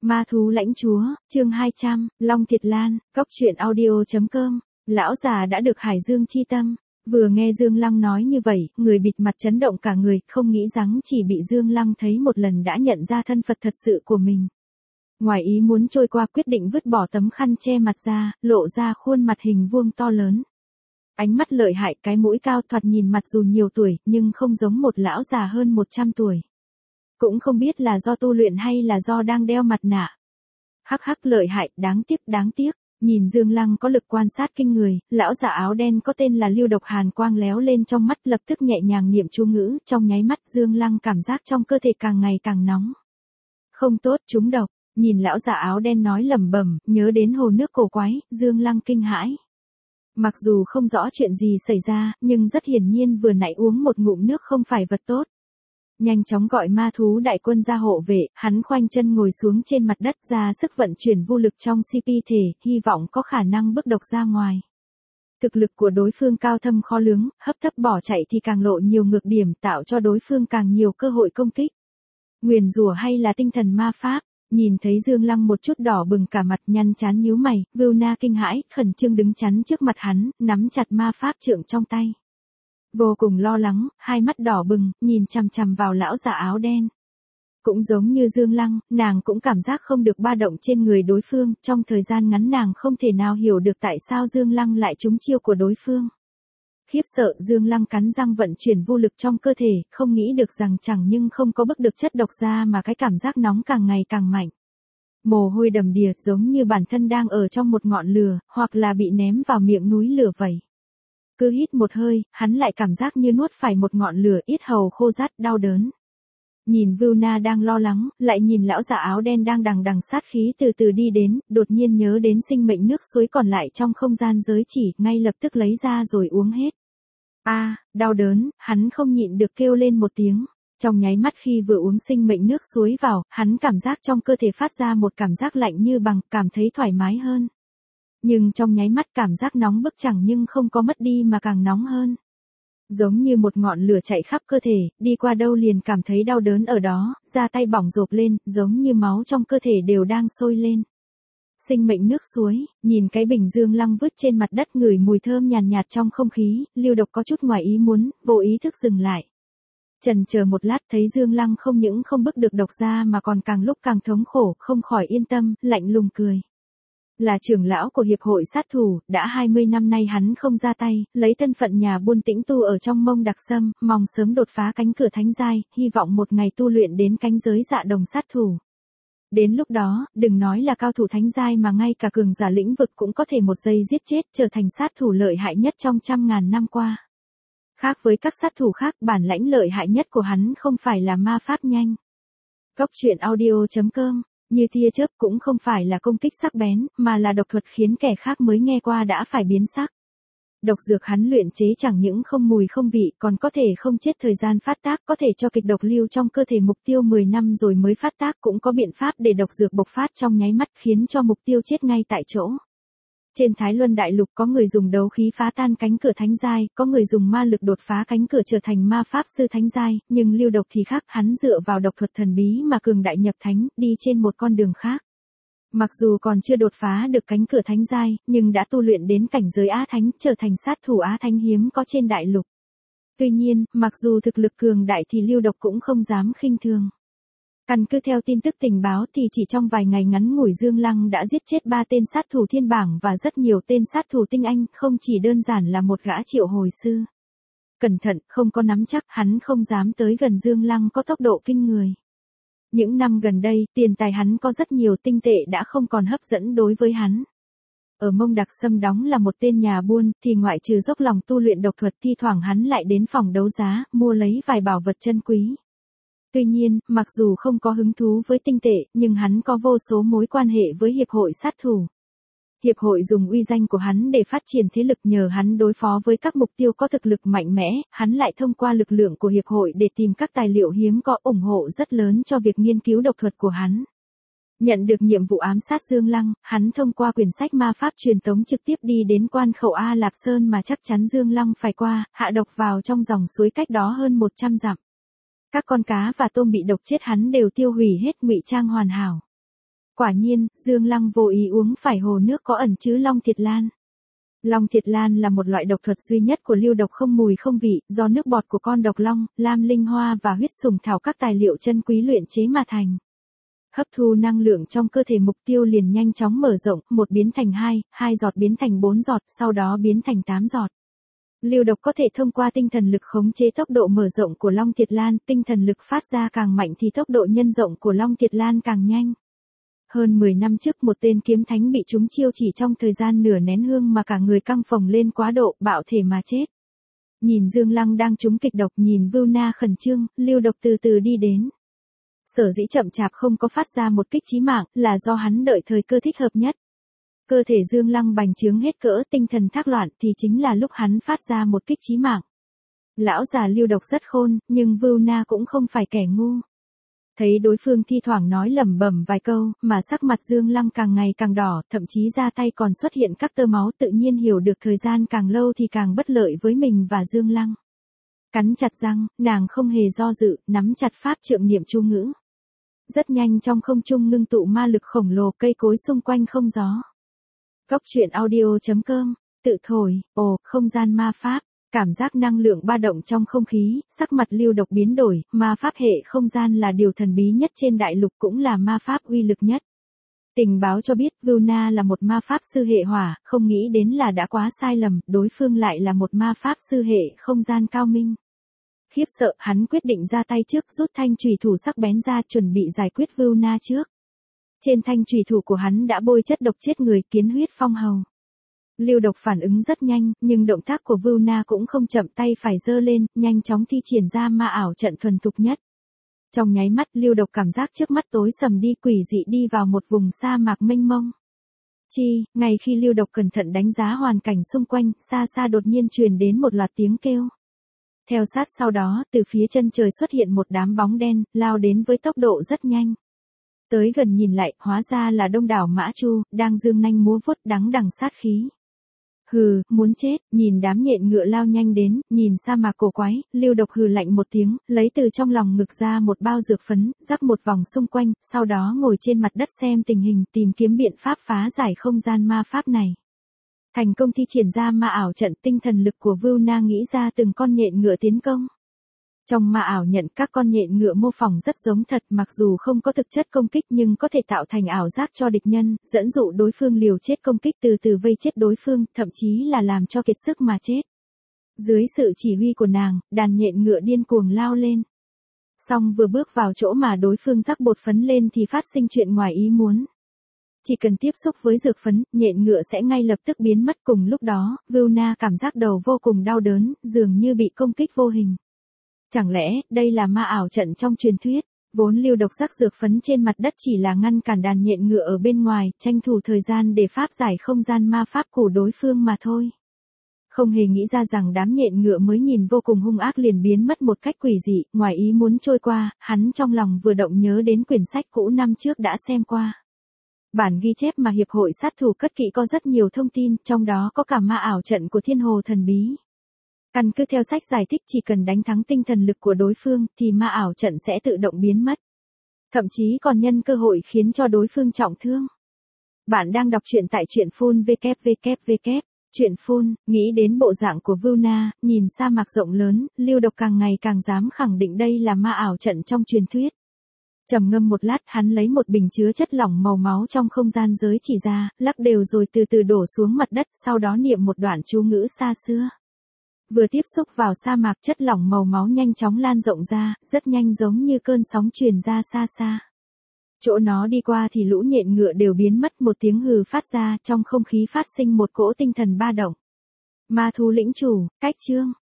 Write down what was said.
Ma thú lãnh chúa, chương 200, Long Thiệt Lan, Cóc truyện audio.com. Lão già đã được Hải Dương chi tâm. Vừa nghe Dương Lăng nói như vậy, người bịt mặt chấn động cả người, không nghĩ rằng chỉ bị Dương Lăng thấy một lần đã nhận ra thân phận thật sự của mình. Ngoài ý muốn trôi qua, quyết định vứt bỏ tấm khăn che mặt ra, lộ ra khuôn mặt hình vuông to lớn. Ánh mắt lợi hại, cái mũi cao, thoạt nhìn mặt dù nhiều tuổi, nhưng không giống một lão già hơn 100 tuổi. Cũng không biết là do tu luyện hay là do đang đeo mặt nạ. Hắc hắc, lợi hại, đáng tiếc. Nhìn Dương Lăng có lực quan sát kinh người, lão già áo đen có tên là Lưu Độc hàn quang léo lên trong mắt, lập tức nhẹ nhàng niệm chú ngữ, trong nháy mắt Dương Lăng cảm giác trong cơ thể càng ngày càng nóng. Không tốt, trúng độc. Nhìn lão già áo đen nói lẩm bẩm, nhớ đến hồ nước cổ quái, Dương Lăng kinh hãi. Mặc dù không rõ chuyện gì xảy ra, nhưng rất hiển nhiên vừa nãy uống một ngụm nước không phải vật tốt. Nhanh chóng gọi ma thú đại quân ra hộ vệ, hắn khoanh chân ngồi xuống trên mặt đất, ra sức vận chuyển vô lực trong CP thể, hy vọng có khả năng bức độc ra ngoài. Thực lực của đối phương cao thâm khó lường, hấp tấp bỏ chạy thì càng lộ nhiều ngược điểm, tạo cho đối phương càng nhiều cơ hội công kích. Nguyền rủa hay là tinh thần ma pháp? Nhìn thấy Dương Lăng một chút đỏ bừng cả mặt, nhăn chán nhíu mày, Vưu kinh hãi, khẩn trương đứng chắn trước mặt hắn, nắm chặt ma pháp trượng trong tay. Vô cùng lo lắng, hai mắt đỏ bừng, nhìn chằm chằm vào lão già áo đen. Cũng giống như Dương Lăng, nàng cũng cảm giác không được ba động trên người đối phương, trong thời gian ngắn nàng không thể nào hiểu được tại sao Dương Lăng lại trúng chiêu của đối phương. Khiếp sợ, Dương Lăng cắn răng vận chuyển vô lực trong cơ thể, không nghĩ được rằng chẳng nhưng không có bức được chất độc ra mà cái cảm giác nóng càng ngày càng mạnh. Mồ hôi đầm đìa, giống như bản thân đang ở trong một ngọn lửa, hoặc là bị ném vào miệng núi lửa vậy. Cứ hít một hơi, hắn lại cảm giác như nuốt phải một ngọn lửa, yết hầu khô rát, đau đớn. Nhìn Vưu đang lo lắng, lại nhìn lão già áo đen đang đằng sát khí từ từ đi đến, đột nhiên nhớ đến sinh mệnh nước suối còn lại trong không gian giới chỉ, ngay lập tức lấy ra rồi uống hết. Đau đớn, hắn không nhịn được kêu lên một tiếng. Trong nháy mắt khi vừa uống sinh mệnh nước suối vào, hắn cảm giác trong cơ thể phát ra một cảm giác lạnh như bằng, cảm thấy thoải mái hơn. Nhưng trong nháy mắt cảm giác nóng bức chẳng nhưng không có mất đi mà càng nóng hơn. Giống như một ngọn lửa chạy khắp cơ thể, đi qua đâu liền cảm thấy đau đớn ở đó, da tay bỏng rộp lên, giống như máu trong cơ thể đều đang sôi lên. Sinh mệnh nước suối, nhìn cái bình Dương Lăng vứt trên mặt đất, ngửi mùi thơm nhàn nhạt trong không khí, Lưu Độc có chút ngoài ý muốn, vô ý thức dừng lại. Chần chờ một lát thấy Dương Lăng không những không bức được độc ra mà còn càng lúc càng thống khổ, không khỏi yên tâm, lạnh lùng cười. Là trưởng lão của hiệp hội sát thủ, đã 20 năm nay hắn không ra tay, lấy thân phận nhà buôn tĩnh tu ở trong Mông Đặc Sâm, mong sớm đột phá cánh cửa thánh giai, hy vọng một ngày tu luyện đến cánh giới dạ đồng sát thủ. Đến lúc đó, đừng nói là cao thủ thánh giai mà ngay cả cường giả lĩnh vực cũng có thể một giây giết chết, trở thành sát thủ lợi hại nhất trong 100.000 năm qua. Khác với các sát thủ khác, bản lãnh lợi hại nhất của hắn không phải là ma pháp nhanh. Cóc truyện audio.com. Như tia chớp, cũng không phải là công kích sắc bén, mà là độc thuật khiến kẻ khác mới nghe qua đã phải biến sắc. Độc dược hắn luyện chế chẳng những không mùi không vị, còn có thể không chết thời gian phát tác, có thể cho kịch độc lưu trong cơ thể mục tiêu 10 năm rồi mới phát tác, cũng có biện pháp để độc dược bộc phát trong nháy mắt khiến cho mục tiêu chết ngay tại chỗ. Trên Thái Luân Đại Lục có người dùng đấu khí phá tan cánh cửa thánh giai, có người dùng ma lực đột phá cánh cửa trở thành ma pháp sư thánh giai, nhưng Lưu Độc thì khác, hắn dựa vào độc thuật thần bí mà cường đại nhập thánh, đi trên một con đường khác. Mặc dù còn chưa đột phá được cánh cửa thánh giai, nhưng đã tu luyện đến cảnh giới Á Thánh, trở thành sát thủ Á Thánh hiếm có trên đại lục. Tuy nhiên, mặc dù thực lực cường đại thì Lưu Độc cũng không dám khinh thường. Căn cứ theo tin tức tình báo thì chỉ trong vài ngày ngắn ngủi Dương Lăng đã giết chết 3 tên sát thủ thiên bảng và rất nhiều tên sát thủ tinh anh, không chỉ đơn giản là một gã triệu hồi sư. Cẩn thận, không có nắm chắc, hắn không dám tới gần Dương Lăng có tốc độ kinh người. Những năm gần đây, tiền tài hắn có rất nhiều, tinh tệ đã không còn hấp dẫn đối với hắn. Ở Mông Đặc Sâm đóng là một tên nhà buôn, thì ngoại trừ dốc lòng tu luyện độc thuật, thi thoảng hắn lại đến phòng đấu giá, mua lấy vài bảo vật chân quý. Tuy nhiên, mặc dù không có hứng thú với tinh tệ, nhưng hắn có vô số mối quan hệ với hiệp hội sát thủ. Hiệp hội dùng uy danh của hắn để phát triển thế lực, nhờ hắn đối phó với các mục tiêu có thực lực mạnh mẽ, hắn lại thông qua lực lượng của hiệp hội để tìm các tài liệu hiếm có, ủng hộ rất lớn cho việc nghiên cứu độc thuật của hắn. Nhận được nhiệm vụ ám sát Dương Lăng, hắn thông qua quyển sách ma pháp truyền tống trực tiếp đi đến quan khẩu A Lạp Sơn mà chắc chắn Dương Lăng phải qua, hạ độc vào trong dòng suối cách đó hơn 100 dặm. Các con cá và tôm bị độc chết hắn đều tiêu hủy hết, ngụy trang hoàn hảo. Quả nhiên, Dương Lăng vô ý uống phải hồ nước có ẩn chứa Long Thiệt Lan. Long Thiệt Lan là một loại độc thuật duy nhất của lưu độc không mùi không vị, do nước bọt của con độc long, lam linh hoa và huyết sùng thảo các tài liệu chân quý luyện chế mà thành. Hấp thu năng lượng trong cơ thể mục tiêu liền nhanh chóng mở rộng, 1 biến thành 2, 2 giọt biến thành 4 giọt, sau đó biến thành 8 giọt. Lưu độc có thể thông qua tinh thần lực khống chế tốc độ mở rộng của Long Thiệt Lan, tinh thần lực phát ra càng mạnh thì tốc độ nhân rộng của Long Thiệt Lan càng nhanh. Hơn 10 năm trước một tên kiếm thánh bị trúng chiêu chỉ trong thời gian nửa nén hương mà cả người căng phồng lên quá độ, bạo thể mà chết. Nhìn Dương Lăng đang trúng kịch độc, nhìn Vưu Na khẩn trương, lưu độc từ từ đi đến. Sở dĩ chậm chạp không có phát ra một kích chí mạng, là do hắn đợi thời cơ thích hợp nhất. Cơ thể Dương Lăng bành trướng hết cỡ, tinh thần thác loạn thì chính là lúc hắn phát ra một kích chí mạng. Lão già lưu độc rất khôn, nhưng Vưu Na cũng không phải kẻ ngu. Thấy đối phương thi thoảng nói lẩm bẩm vài câu, mà sắc mặt Dương Lăng càng ngày càng đỏ, thậm chí ra tay còn xuất hiện các tơ máu, tự nhiên hiểu được thời gian càng lâu thì càng bất lợi với mình và Dương Lăng. Cắn chặt răng, nàng không hề do dự, nắm chặt pháp trượng niệm chú ngữ. Rất nhanh trong không trung ngưng tụ ma lực khổng lồ, cây cối xung quanh không gió. Góc truyện audio.com, tự thổi, không gian ma pháp. Cảm giác năng lượng ba động trong không khí, sắc mặt lưu độc biến đổi, ma pháp hệ không gian là điều thần bí nhất trên đại lục, cũng là ma pháp uy lực nhất. Tình báo cho biết Vưu Na là một ma pháp sư hệ hỏa, không nghĩ đến là đã quá sai lầm, đối phương lại là một ma pháp sư hệ không gian cao minh. Khiếp sợ, hắn quyết định ra tay trước, rút thanh chùy thủ sắc bén ra, chuẩn bị giải quyết Vưu Na trước. Trên thanh chùy thủ của hắn đã bôi chất độc chết người, kiến huyết phong hầu. Lưu độc phản ứng rất nhanh, nhưng động tác của Vưu Na cũng không chậm, tay phải giơ lên, nhanh chóng thi triển ra ma ảo trận thuần thục nhất. Trong nháy mắt, Lưu độc cảm giác trước mắt tối sầm đi, quỷ dị đi vào một vùng sa mạc mênh mông. Ngay khi Lưu độc cẩn thận đánh giá hoàn cảnh xung quanh, xa xa đột nhiên truyền đến một loạt tiếng kêu. Theo sát sau đó, từ phía chân trời xuất hiện một đám bóng đen, lao đến với tốc độ rất nhanh. Tới gần nhìn lại, hóa ra là đông đảo mã chu, đang dương nanh múa vuốt, đằng đằng sát khí. Hừ, muốn chết, nhìn đám nhện ngựa lao nhanh đến, nhìn sa mạc cổ quái, Lưu độc hừ lạnh một tiếng, lấy từ trong lòng ngực ra một bao dược phấn, rắc một vòng xung quanh, sau đó ngồi trên mặt đất xem tình hình, tìm kiếm biện pháp phá giải không gian ma pháp này. Thành công thi triển ra ma ảo trận, tinh thần lực của Vưu Na nghĩ ra từng con nhện ngựa tiến công. Trong ma ảo nhận, các con nhện ngựa mô phỏng rất giống thật, mặc dù không có thực chất công kích nhưng có thể tạo thành ảo giác cho địch nhân, dẫn dụ đối phương liều chết công kích, từ từ vây chết đối phương, thậm chí là làm cho kiệt sức mà chết. Dưới sự chỉ huy của nàng, đàn nhện ngựa điên cuồng lao lên. Song vừa bước vào chỗ mà đối phương rắc bột phấn lên thì phát sinh chuyện ngoài ý muốn. Chỉ cần tiếp xúc với dược phấn, nhện ngựa sẽ ngay lập tức biến mất. Cùng lúc đó, Vưu Na cảm giác đầu vô cùng đau đớn, dường như bị công kích vô hình. Chẳng lẽ, đây là ma ảo trận trong truyền thuyết? Vốn Lưu độc rắc dược phấn trên mặt đất chỉ là ngăn cản đàn nhện ngựa ở bên ngoài, tranh thủ thời gian để pháp giải không gian ma pháp của đối phương mà thôi. Không hề nghĩ ra rằng đám nhện ngựa mới nhìn vô cùng hung ác liền biến mất một cách quỷ dị, ngoài ý muốn trôi qua, hắn trong lòng vừa động nhớ đến quyển sách cũ năm trước đã xem qua. Bản ghi chép mà Hiệp hội sát thủ cất kỹ có rất nhiều thông tin, trong đó có cả ma ảo trận của Thiên Hồ thần bí. Căn cứ theo sách giải thích, chỉ cần đánh thắng tinh thần lực của đối phương, thì ma ảo trận sẽ tự động biến mất. Thậm chí còn nhân cơ hội khiến cho đối phương trọng thương. Bạn đang đọc truyện tại truyện Phun www. Truyện Phun, nghĩ đến bộ dạng của Vưu Na, nhìn sa mạc rộng lớn, Lưu độc càng ngày càng dám khẳng định đây là ma ảo trận trong truyền thuyết. Trầm ngâm một lát, hắn lấy một bình chứa chất lỏng màu máu trong không gian giới chỉ ra, lắc đều rồi từ từ đổ xuống mặt đất, sau đó niệm một đoạn chú ngữ xa xưa. Vừa tiếp xúc vào sa mạc, chất lỏng màu máu nhanh chóng lan rộng ra, rất nhanh giống như cơn sóng truyền ra xa xa. Chỗ nó đi qua thì lũ nhện ngựa đều biến mất, một tiếng hừ phát ra, trong không khí phát sinh một cỗ tinh thần ba động. Ma thú lĩnh chủ, cách chương.